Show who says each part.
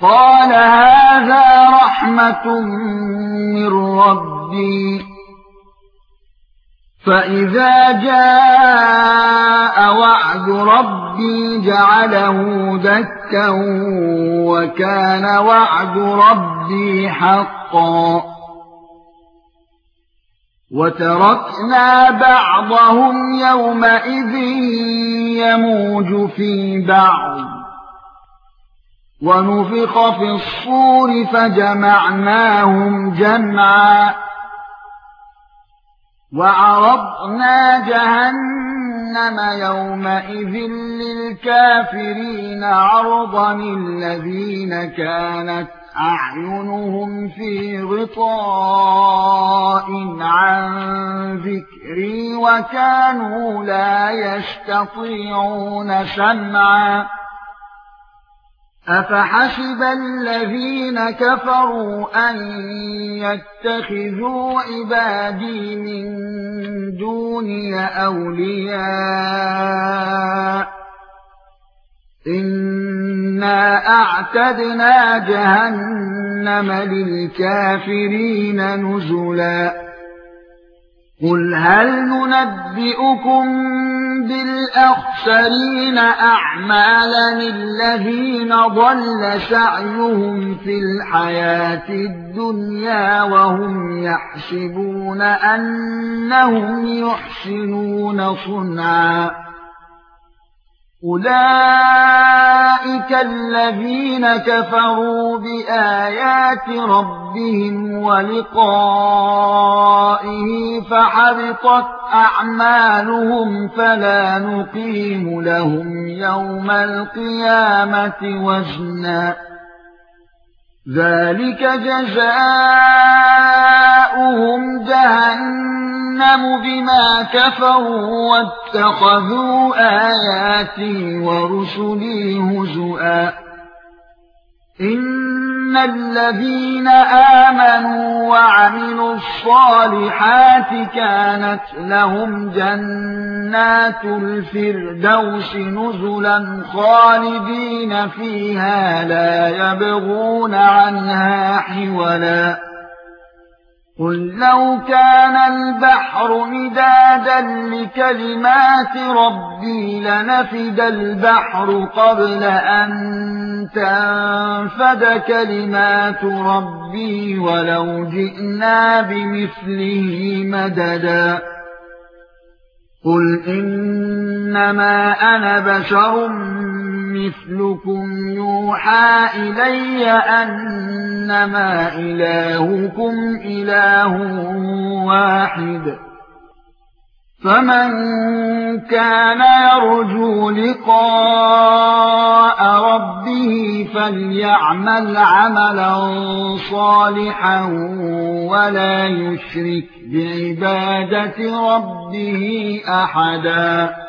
Speaker 1: قال هذا رحمة من ربي فإذا جاء وعد ربي جعله دكا وكان وعد ربي حقا وتركنا بعضهم يومئذ يموج في بعض ونفخ في الصور فجمعناهم جمعا وعرضنا جهنم يومئذ للكافرين عرضا الذين كانت أعينهم في غطاء عن ذكري وكانوا لا يستطيعون سمعا أفحسب الذين كفروا أن يتخذوا عبادي من دوني أولياء إنا أعتدنا جهنم للكافرين نزلا قل هل ننبئكم بالأخسرين أعمالا الذين ضل سعيهم في الحياة الدنيا وهم يحسبون أنهم يحسنون صنعا أولئك الذين كفروا بآيات ربهم ولقائه فحبطت أعمالهم فلا نقيم لهم يوم القيامة وزنا ذلك جزاؤهم جهنم بما كفروا واتخذوا آياتي ورسلي هزؤا إن الذين آمنوا وعملوا الصالحات كانت لهم جنات الفردوس نزلا خالدين فيها لا يبغون عنها حولا قل لو كان البحر مدادا لكلمات ربي لنفد البحر قبل أن تنفد كلمات ربي ولو جئنا بمثله مددا قل إنما أنا بشر مثلكم يوحى إلي أنما إلهكم إله واحد فمن كان يرجو لقاء ربه فليعمل عملا صالحا ولا يشرك بعبادة ربه أحدا